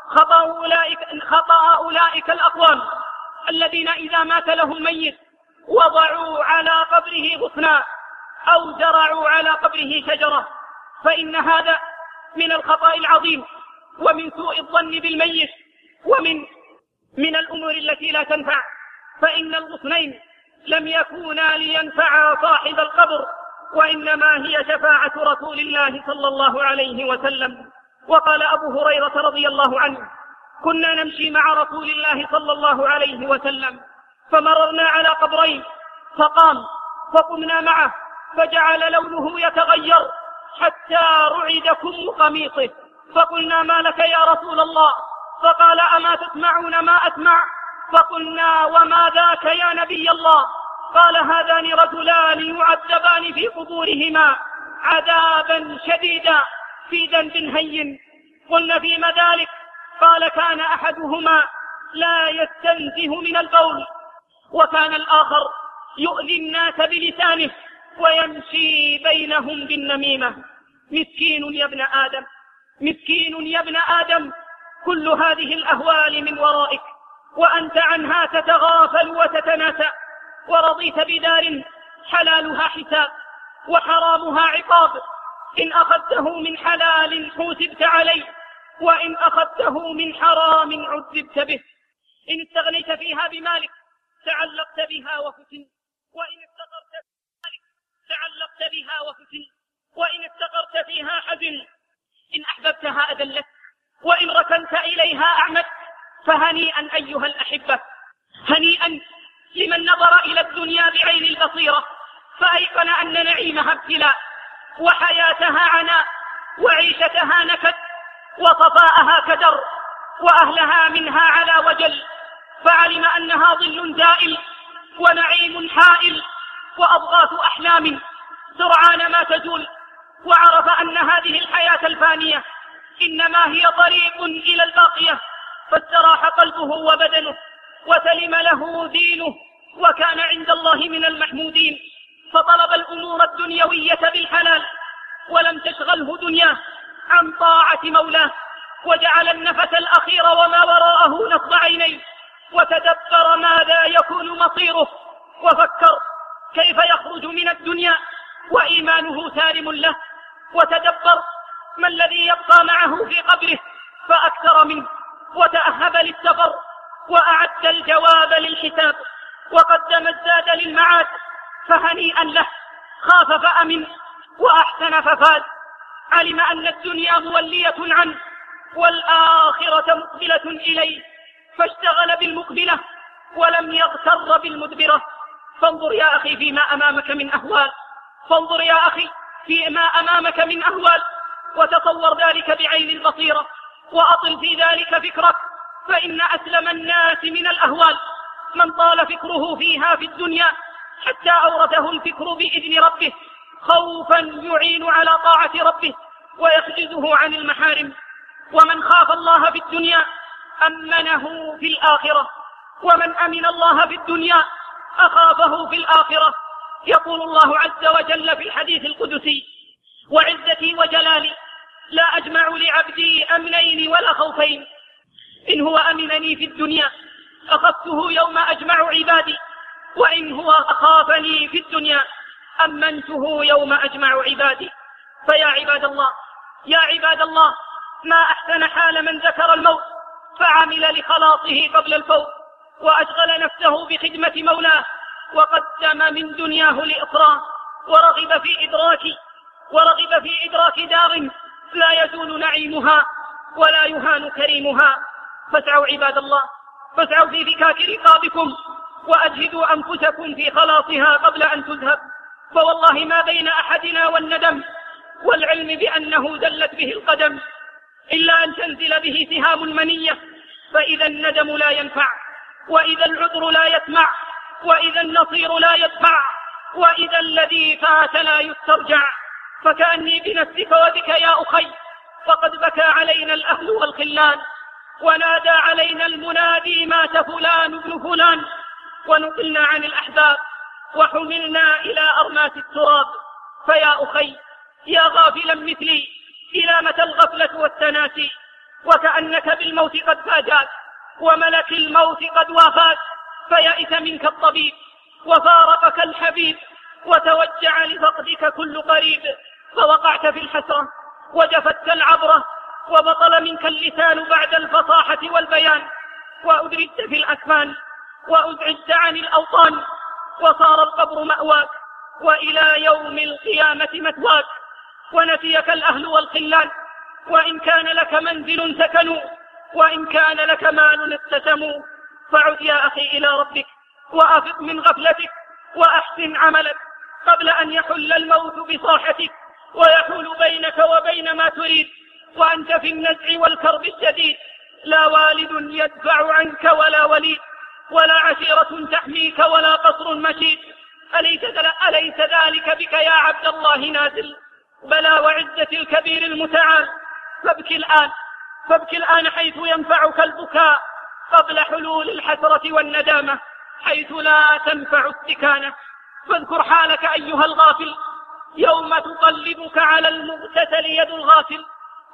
خطأ أولئك الأقوام الذين إذا مات لهم ميت وضعوا على قبره غصنا أو زرعوا على قبره شجرة، فإن هذا من الخطأ العظيم ومن سوء الظن بالميت ومن الأمور التي لا تنفع، فإن الغصنين لم يكونا لينفعا صاحب القبر، وإنما هي شفاعة رسول الله صلى الله عليه وسلم. وقال أبو هريرة رضي الله عنه: كنا نمشي مع رسول الله صلى الله عليه وسلم فمررنا على قبرين فقام فقمنا معه فجعل لونه يتغير حتى رعد كم قميصه، فقلنا: ما لك يا رسول الله؟ فقال: أما تسمعون ما أسمع؟ فقلنا: وما ذاك يا نبي الله؟ قال: هذان رجلان يعذبان في قبورهما عذابا شديدا في ذنب هين. قلنا: فيما ذلك؟ قال: كان أحدهما لا يستنزه من البول، وكان الآخر يؤذي الناس بلسانه ويمشي بينهم بالنميمة. مسكين يا ابن آدم، مسكين يا ابن آدم، كل هذه الأهوال من ورائك وأنت عنها تتغافل وتتناسى، ورضيت بدار حلالها حساب وحرامها عقاب، إن أخذته من حلال حوسبت عليه، وإن أخذته من حرام عذبت به. إن استغنيت فيها بمالك تعلقت بها وفتن، وإن استقرت بمالك تعلقت بها وفتن، وإن استقرت فيها حزن، إن أحببتها أذلت، وإن ركنت إليها أعمت. فهنيئا أيها الأحبة، هنيئا لمن نظر إلى الدنيا بعين البصيرة فأيقن أن نعيمها ابتلاء، وحياتها عناء، وعيشتها نكد، وصفاءها كدر، وأهلها منها على وجل، فعلم أنها ظل زائل ونعيم حائل وأضغاث أحلام سرعان ما تزول، وعرف أن هذه الحياة الفانية إنما هي طريق إلى الباقية، فاستراح قلبه وبدنه وسلم له دينه، وكان عند الله من المحمودين، فطلب الأمور الدنيوية بالحلال ولم تشغله دنياه عن طاعة مولاه، وجعل النفس الأخير وما وراءه نصب عينيه، وتدبر ماذا يكون مصيره، وفكر كيف يخرج من الدنيا وإيمانه سالم له، وتدبر ما الذي يبقى معه في قبره فأكثر منه، وتأهب للسفر وأعد الجواب للحساب، وقدم الزاد للمعاد، فهنيئا له، خاف فأمن وأحسن ففاز، علم أن الدنيا مولية عنه والآخرة مقبلة إليه، فاشتغل بالمقبلة ولم يغتر بالمدبرة. فانظر يا أخي فيما أمامك من أهوال، فانظر يا أخي فيما أمامك من أهوال، وتصور ذلك بعين البصيرة، وأطل في ذلك فكرك، فإن أسلم الناس من الأهوال من طال فكره فيها في الدنيا حتى أورثه الفكر بإذن ربه خوفا يعين على طاعة ربه ويحجزه عن المحارم. ومن خاف الله في الدنيا أمنه في الآخرة، ومن أمن الله في الدنيا أخافه في الآخرة. يقول الله عز وجل في الحديث القدسي: وعزتي وجلالي لا أجمع لعبدي أمنين ولا خوفين، إن هو أمنني في الدنيا أخفته يوم أجمع عبادي، وإن هو أخافني في الدنيا أمنته يوم أجمع عبادي. فيا عباد الله، يا عباد الله، ما أحسن حال من ذكر الموت فعمل لخلاصه قبل الفوت، وأشغل نفسه بخدمة مولاه، وقدم من دنياه لإخراه، ورغب في إدراك دار لا يزول نعيمها ولا يهان كريمها. فاسعوا عباد الله، فاسعوا في فكاك رقابكم، وأجهدوا أنفسكم في خلاصها قبل أن تذهب. فوالله ما بين أحدنا والندم والعلم بأنه زلت به القدم إلا أن تنزل به سهام المنية، فإذا الندم لا ينفع، وإذا العذر لا يسمع، وإذا النصير لا يدفع، وإذا الذي فات لا يسترجع. فكأني بنفسك وبك يا أخي، فقد بكى علينا الأهل والخلان، ونادى علينا المنادي: مات فلان ابن فلان. ونقلنا عن الأحباب وحملنا إلى أرماس التراب. فيا أخي، يا غافلا مثلي، إلى متى الغفلة والتناسي؟ وكأنك بالموت قد فاجاك، وملك الموت قد وافاك، فيئس منك الطبيب وفارقك الحبيب، وتوجع لفقدك كل قريب، فوقعت في الحسرة وجفتك العبرة، وبطل منك اللسان بعد الفصاحة والبيان، وأدرجت في الأكفان، وأزعجت عن الأوطان، وصار القبر مأواك، وإلى يوم القيامة مثواك. ونسيك الأهل والخلان، وإن كان لك منزل سكنوا، وإن كان لك مال ابتسموا. فعد يا أخي إلى ربك، وأفق من غفلتك، وأحسن عملك قبل أن يحل الموت بصاحتك، ويحول بينك وبين ما تريد، وأنت في النزع والكرب الشديد. لا والد يدفع عنك ولا وليد، ولا عشيرة تحميك ولا قصر مشيد. أليس ذلك بك يا عبد الله نازل؟ بلى وعزة الكبير المتعال. فابكي الآن حيث ينفعك البكاء، قبل حلول الحسرة والندامة، حيث لا تنفع استكانة. فاذكر حالك أيها الغافل يوم تقلبك على المغتسل يد الغافل،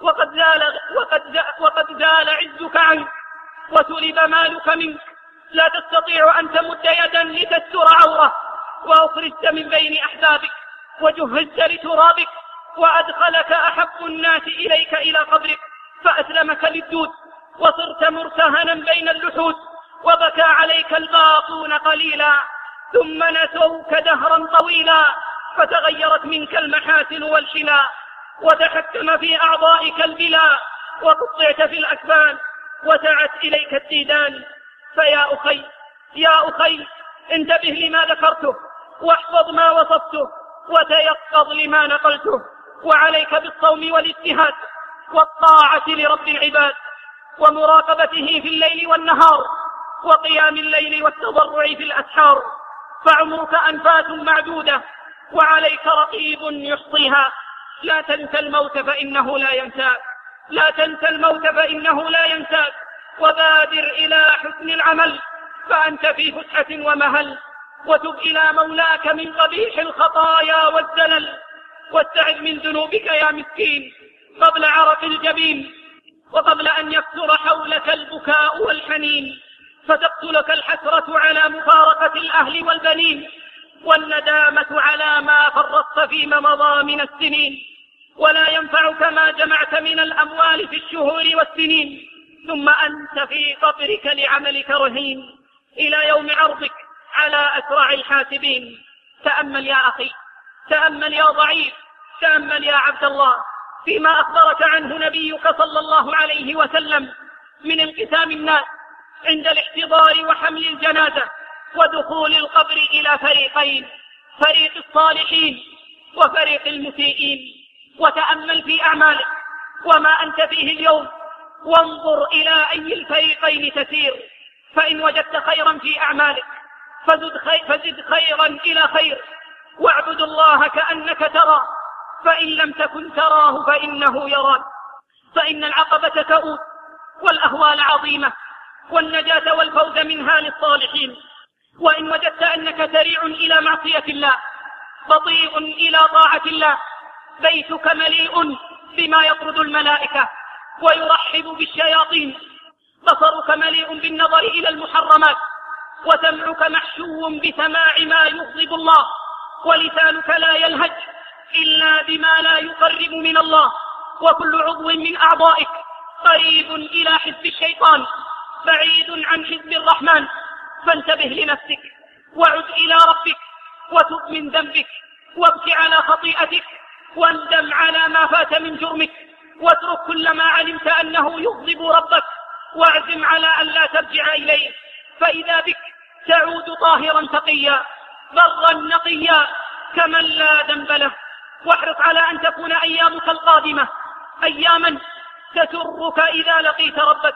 وقد زال عزك عنك، وسلب مالك منك، لا تستطيع أن تمد يدا لتستر عورة، وأخرجت من بين أحبابك، وجهزت لترابك، وأدخلك أحب الناس إليك إلى قبرك، فأسلمك للدود، وصرت مرتهنا بين اللحود، وبكى عليك الباقون قليلا، ثم نسوك دهرا طويلا، فتغيرت منك المحاسن والشلا، وتحكم في أعضائك البلا، وقطعت في الأكفان، وسعت إليك الديدان. فيا أخي، يا أخي، انتبه لما ذكرته، واحفظ ما وصفته، وتيقظ لما نقلته، وعليك بالصوم والاجتهاد والطاعة لرب العباد، ومراقبته في الليل والنهار، وقيام الليل والتضرع في الأسحار. فعمرك أنفاس معدودة، وعليك رقيب يحصيها. لا تنسى الموت فإنه لا ينساك، لا تنسى الموت فإنه لا ينساك، وبادر إلى حسن العمل، فأنت في فسحة ومهل. وتب إلى مولاك من قبيح الخطايا والزلل، واستعذ من ذنوبك يا مسكين قبل عرق الجبين، وقبل أن يكثر حولك البكاء والحنين، فتقتلك الحسرة على مفارقة الأهل والبنين، والندامة على ما فرطت فيما مضى من السنين. ولا ينفعك ما جمعت من الأموال في الشهور والسنين، ثم أنت في قبرك لعملك رهين، إلى يوم عرضك على أسرع الحاسبين. تأمل يا أخي، تأمل يا ضعيف، تأمل يا عبد الله فيما أخبرك عنه نبيك صلى الله عليه وسلم من انقسام الناس عند الاحتضار وحمل الجنازة ودخول القبر إلى فريقين: فريق الصالحين وفريق المسيئين. وتأمل في أعمالك وما أنت فيه اليوم، وانظر إلى أي الفريقين تسير. فإن وجدت خيرا في أعمالك فزد خيرا إلى خير، واعبد الله كأنك تراه، فإن لم تكن تراه فإنه يراك. فإن العقبة تؤود والأهوال عظيمة، والنجاة والفوز منها للصالحين. وإن وجدت أنك سريع إلى معصية الله، بطيء إلى طاعة الله، بيتك مليء بما يطرد الملائكة ويرحب بالشياطين، بصرك مليء بالنظر إلى المحرمات، وسمعك محشو بسماع ما يغضب الله، ولسانك لا يلهج إلا بما لا يقرب من الله، وكل عضو من أعضائك قريب إلى حزب الشيطان بعيد عن حزب الرحمن. فانتبه لنفسك وعد إلى ربك، وتب من ذنبك، وابك على خطيئتك، واندم على ما فات من جرمك، واترك كل ما علمت أنه يغضب ربك، واعزم على أن لا ترجع إليه، فإذا بك تعود طاهرا تقيا برا نقيا كمن لا ذنب له. واحرص على أن تكون أيامك القادمة أياما تسرك إذا لقيت ربك.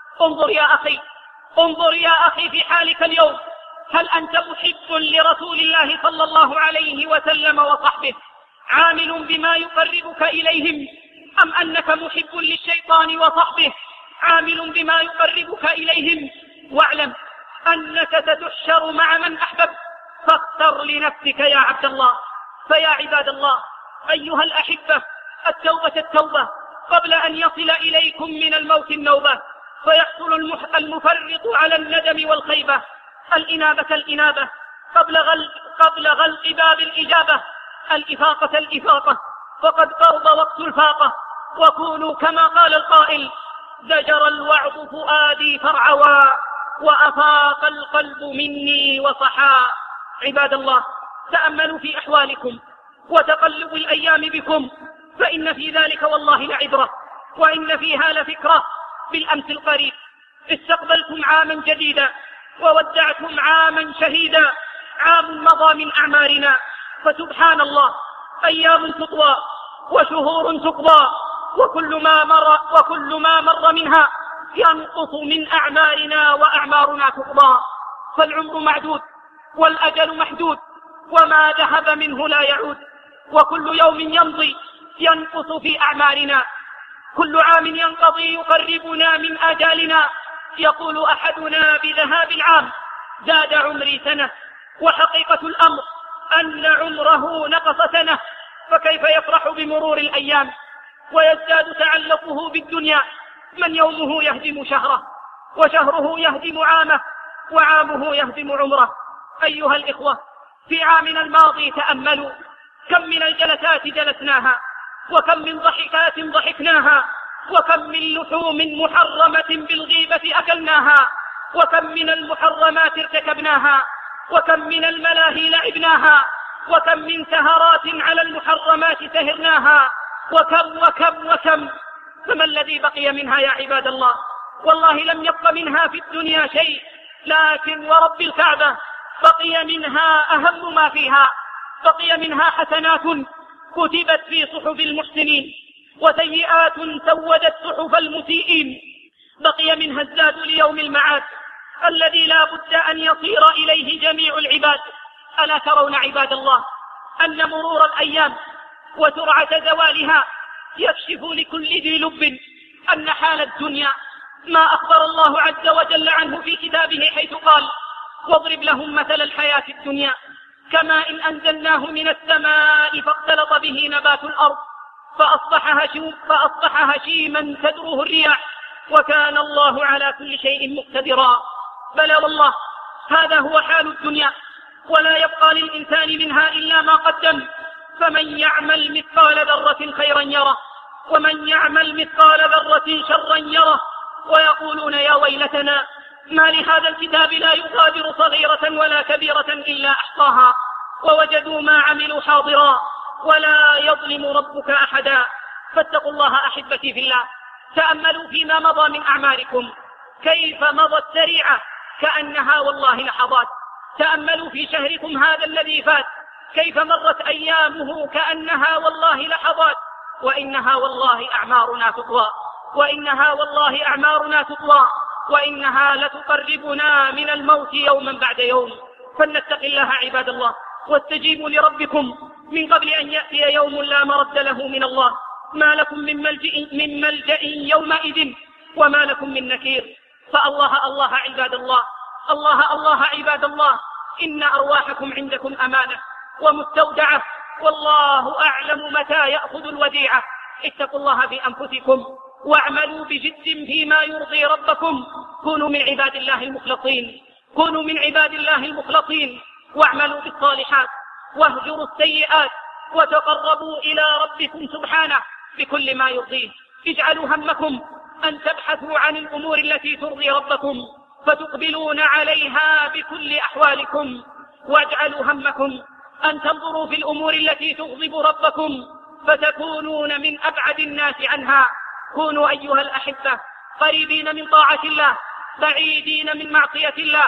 انظر يا أخي في حالك اليوم، هل أنت محب لرسول الله صلى الله عليه وسلم وصحبه عامل بما يقربك إليهم، أم أنك محب للشيطان وصحبه عامل بما يقربك إليهم؟ واعلم أنك ستحشر مع من أحببت، فاختر لنفسك يا عبد الله. فيا عباد الله أيها الأحبة، التوبة قبل أن يصل إليكم من الموت النوبة، فيحصل المفرط على الندم والخيبة. الإنابة قبل غلق باب الإجابة، الإفاقة، فقد قرب وقت الفاقة. وكونوا كما قال القائل: زجر الوعظ فؤادي فارعوى، وأفاق القلب مني وصحا. عباد الله، تأملوا في أحوالكم وتقلب الأيام بكم، فإن في ذلك والله لعبرة، وإن فيها لفكرة. بالأمس القريب استقبلتم عاما جديدا، وودعتم عاما شهيدا، عام مضى من أعمارنا. فسبحان الله، أيام تطوى وشهور تقضى، وكل ما مر منها ينقص من أعمارنا وأعمارنا تقضى. فالعمر معدود والأجل محدود، وما ذهب منه لا يعود، وكل يوم يمضي ينقص في أعمارنا. كل عام ينقضي يقربنا من آجالنا. يقول أحدنا بذهاب العام: زاد عمري سنة، وحقيقة الأمر أن عمره نقص سنة. فكيف يفرح بمرور الأيام ويزداد تعلقه بالدنيا من يومه يهدم شهره، وشهره يهدم عامه، وعامه يهدم عمره. أيها الإخوة، في عامنا الماضي تأملوا كم من الجلسات جلسناها، وكم من ضحكات ضحكناها، وكم من لحوم محرمة بالغيبة أكلناها، وكم من المحرمات ارتكبناها، وكم من الملاهي لعبناها، وكم من سهرات على المحرمات سهرناها، وكم. فما الذي بقي منها يا عباد الله؟ والله لم يبق منها في الدنيا شيء، لكن ورب الكعبة بقي منها أهم ما فيها. بقي منها حسنات كتبت في صحف المحسنين، وسيئات سودت صحف المسيئين. بقي منها الزاد ليوم المعاد الذي لا بد أن يصير إليه جميع العباد. ألا ترون عباد الله أن مرور الأيام وسرعة زوالها يكشف لكل ذي لب أن حال الدنيا ما أخبر الله عز وجل عنه في كتابه، حيث قال: واضرب لهم مثل الحياة الدنيا كماء أنزلناه من السماء فاختلط به نبات الأرض فأصبح هشيما تذروه الرياح، وكان الله على كل شيء مقتدرا. بلى والله، هذا هو حال الدنيا، ولا يبقى للإنسان منها إلا ما قدم. فمن يعمل مثقال ذرة خيرا يره، ومن يعمل مثقال ذرة شرا يره. ويقولون: يا ويلتنا، ما لهذا الكتاب لا يغادر صغيرة ولا كبيرة إلا أحصاها، ووجدوا ما عملوا حاضرا، ولا يظلم ربك أحدا. فاتقوا الله أحبتي في الله، تأملوا فيما مضى من أعماركم كيف مضت سريعة كأنها والله لحظات. تأملوا في شهركم هذا الذي فات كيف مرت أيامه كأنها والله لحظات. وإنها والله أعمارنا تطوى، وإنها والله أعمارنا تطوى، وإنها لتقربنا من الموت يوما بعد يوم. فلنتق الله عباد الله، واستجيبوا لربكم من قبل أن يأتي يوم لا مرد له من الله. ما لكم من ملجأ يومئذ وما لكم من نكير. فالله الله عباد الله، الله عباد الله، إن أرواحكم عندكم أمانة ومستودعة، والله أعلم متى يأخذ الوديعة. اتقوا الله بأنفسكم واعملوا بجد فيما يرضي ربكم. كونوا من عباد الله المخلصين، كونوا من عباد الله المخلصين، واعملوا بالصالحات واهجروا السيئات، وتقربوا إلى ربكم سبحانه بكل ما يرضيه. اجعلوا همكم أن تبحثوا عن الأمور التي ترضي ربكم فتقبلون عليها بكل أحوالكم، واجعلوا همكم أن تنظروا في الأمور التي تغضب ربكم فتكونون من أبعد الناس عنها. كونوا أيها الأحبة قريبين من طاعة الله بعيدين من معصية الله،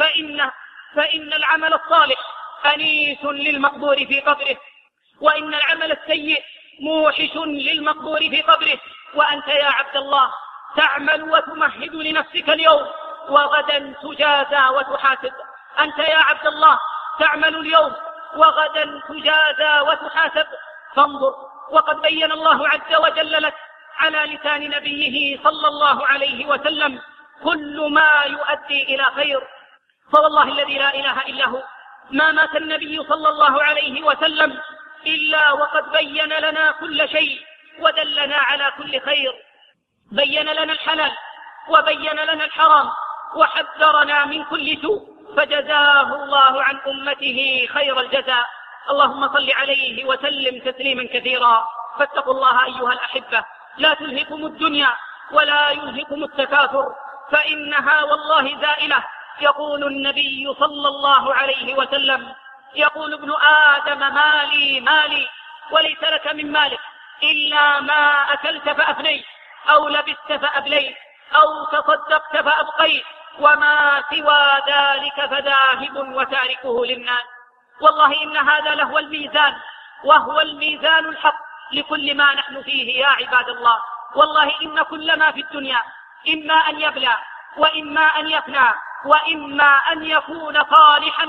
فإن العمل الصالح أنيس للمقبور في قبره، وإن العمل السيء موحش للمقبور في قبره. وأنت يا عبد الله تعمل وتمهد لنفسك اليوم، وغدا تجازى وتحاسب. أنت يا عبد الله تعمل اليوم، وغدا تجازى وتحاسب. فانظر، وقد بين الله عز وجل لك على لسان نبيه صلى الله عليه وسلم كل ما يؤدي إلى خير. فوالله الذي لا إله إلا هو ما مات النبي صلى الله عليه وسلم إلا وقد بين لنا كل شيء ودلنا على كل خير. بين لنا الحلال وبين لنا الحرام وحذرنا من كل سوء، فجزاه الله عن أمته خير الجزاء. اللهم صل عليه وسلم تسليما كثيرا. فاتقوا الله أيها الأحبة، لا تلهكم الدنيا ولا يلهكم التكاثر، فإنها والله زائلة. يقول النبي صلى الله عليه وسلم، يقول ابن آدم مالي مالي، وليس لك من مالك إلا ما أكلت فأفنيت، أو لبست فأبليت، أو تصدقت فأبقيت، وما سوى ذلك فذاهب وتاركه للناس. والله إن هذا لهو الميزان، وهو الميزان الحق لكل ما نحن فيه يا عباد الله. والله إن كل ما في الدنيا إما أن يبلى وإما أن يفنى، وإما أن يكون صالحا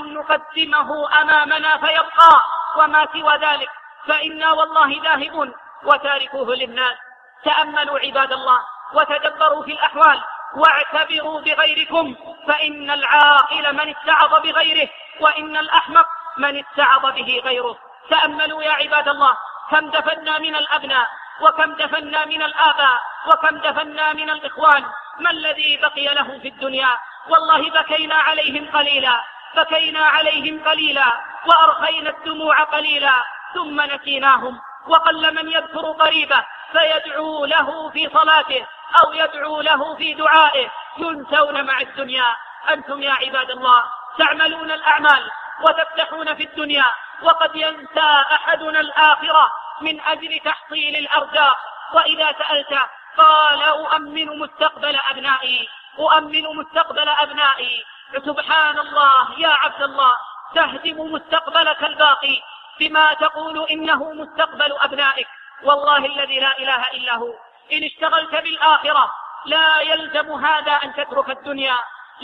نقدمه أمامنا فيبقى، وما سوى ذلك فإنا والله ذاهب وتاركوه للناس. تأملوا عباد الله وتدبروا في الأحوال واعتبروا بغيركم، فإن العاقل من اتعظ بغيره، وإن الأحمق من اتعظ به غيره. تأملوا يا عباد الله كم دفنا من الأبناء، وكم دفنا من الآباء، وكم دفنا من الإخوان. ما الذي بقي له في الدنيا؟ والله بكينا عليهم قليلا، بكينا عليهم قليلا، وأرخينا الدموع قليلا، ثم نسيناهم. وقل من يذكر قريبه فيدعو له في صلاته أو يدعو له في دعائه، ينسون مع الدنيا. أنتم يا عباد الله تعملون الأعمال وتفتحون في الدنيا، وقد ينسى أحدنا الآخرة من أجل تحصيل الأرزاق. وإذا سألت قال أؤمن مستقبل أبنائي، أؤمن مستقبل أبنائي. سبحان الله يا عبد الله، تهدم مستقبلك الباقي بما تقول إنه مستقبل أبنائك. والله الذي لا إله إلا هو إن اشتغلت بالآخرة لا يلزم هذا أن تترك الدنيا،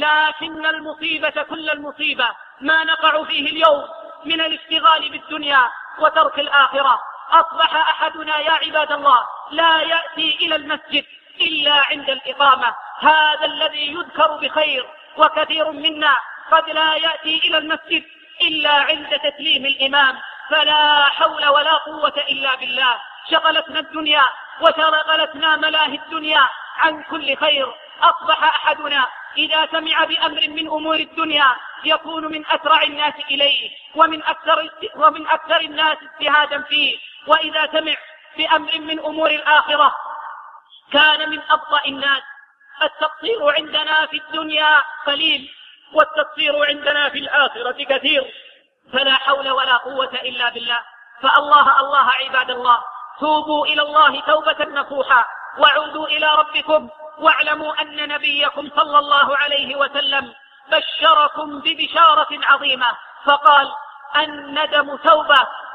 لكن المصيبة كل المصيبة ما نقع فيه اليوم من الاشتغال بالدنيا وترك الآخرة. أصبح أحدنا يا عباد الله لا يأتي إلى المسجد إلا عند الإقامة، هذا الذي يذكر بخير. وكثير منا قد لا يأتي إلى المسجد إلا عند تسليم الإمام. فلا حول ولا قوة إلا بالله. شغلتنا الدنيا وشغلتنا ملاهي الدنيا عن كل خير. أصبح أحدنا إذا سمع بأمر من أمور الدنيا يكون من أسرع الناس إليه ومن أكثر الناس اجتهادا فيه، وإذا سمع بأمر من أمور الآخرة كان من أبطأ الناس. التقصير عندنا في الدنيا قليل، والتقصير عندنا في الآخرة كثير. فلا حول ولا قوة إلا بالله. فالله عباد الله، توبوا إلى الله توبة نصوحا، وعودوا إلى ربكم، واعلموا أن نبيكم صلى الله عليه وسلم بشركم ببشارة عظيمة، فقال: الندم توبة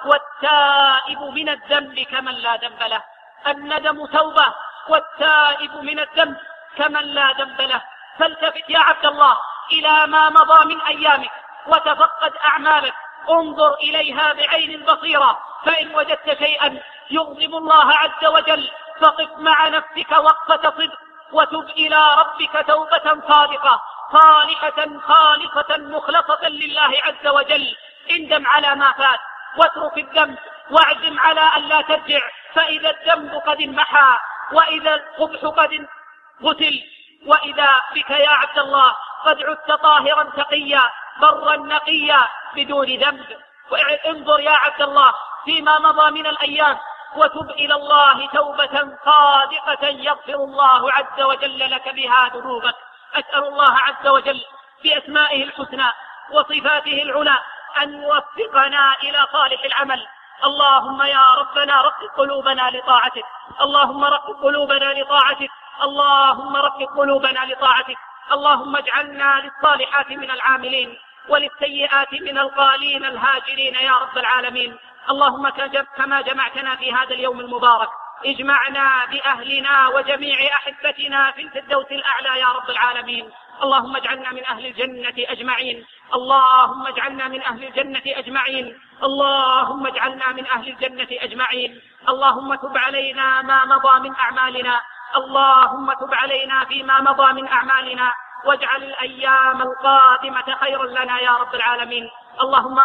والتائب من الذنب كمن لا ذنب له. الندم توبة، والتائب من الذنب كمن لا ذنب له. فالتفت يا عبد الله إلى ما مضى من أيامك وتفقد أعمالك، انظر إليها بعين البصيرة، فإن وجدت شيئا يغضب الله عز وجل فقف مع نفسك وقفة صدق وتب إلى ربك توبة صادقة صالحة خالصة مخلصة لله عز وجل. اندم على ما فات واترك الذنب واعزم على أن لا ترجع، فإذا الذنب قد انمحى وإذا القبح قد غسل، وإذا بك يا عبد الله قد عدت طاهرا تقيا برا نقيا بدون ذنب. انظر يا عبد الله فيما مضى من الأيام وتب إلى الله توبة صادقة يغفر الله عز وجل لك بها ذنوبك. أسأل الله عز وجل بأسمائه الحسنى وصفاته العلى أن يوفقنا إلى صالح العمل. اللهم يا ربنا رقق قلوبنا لطاعتك، اللهم رقق قلوبنا لطاعتك، اللهم رقق قلوبنا لطاعتك. اللهم اجعلنا للصالحات من العاملين وللسيئات من القالين الهاجرين يا رب العالمين. اللهم كما جمعتنا في هذا اليوم المبارك اجمعنا بأهلنا وجميع أحبتنا في الفردوس الأعلى يا رب العالمين. اللهم اجعلنا من أهل الجنة أجمعين، اللهم اجعلنا من أهل الجنة أجمعين، اللهم اجعلنا من أهل الجنة أجمعين. اللهم تب علينا ما مضى من أعمالنا، اللهم تب علينا فيما مضى من أعمالنا، واجعل الأيام القادمة خيرا لنا يا رب العالمين. اللهم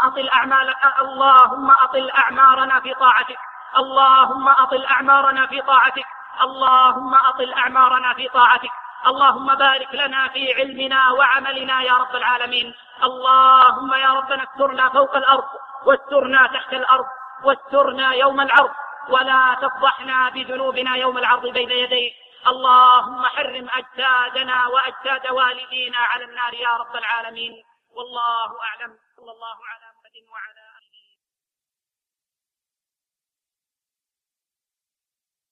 أطل أعمارنا في طاعتك، اللهم أطل أعمارنا في طاعتك، اللهم أطل أعمارنا في طاعتك. اللهم بارك لنا في علمنا وعملنا يا رب العالمين. اللهم يا ربنا استرنا فوق الأرض واسترنا تحت الأرض واسترنا يوم العرض، ولا تفضحنا بذنوبنا يوم العرض بين يديك. اللهم حرم أجسادنا وأجساد والدينا على النار يا رب العالمين. والله أعلم. صلى الله على محمد وعلى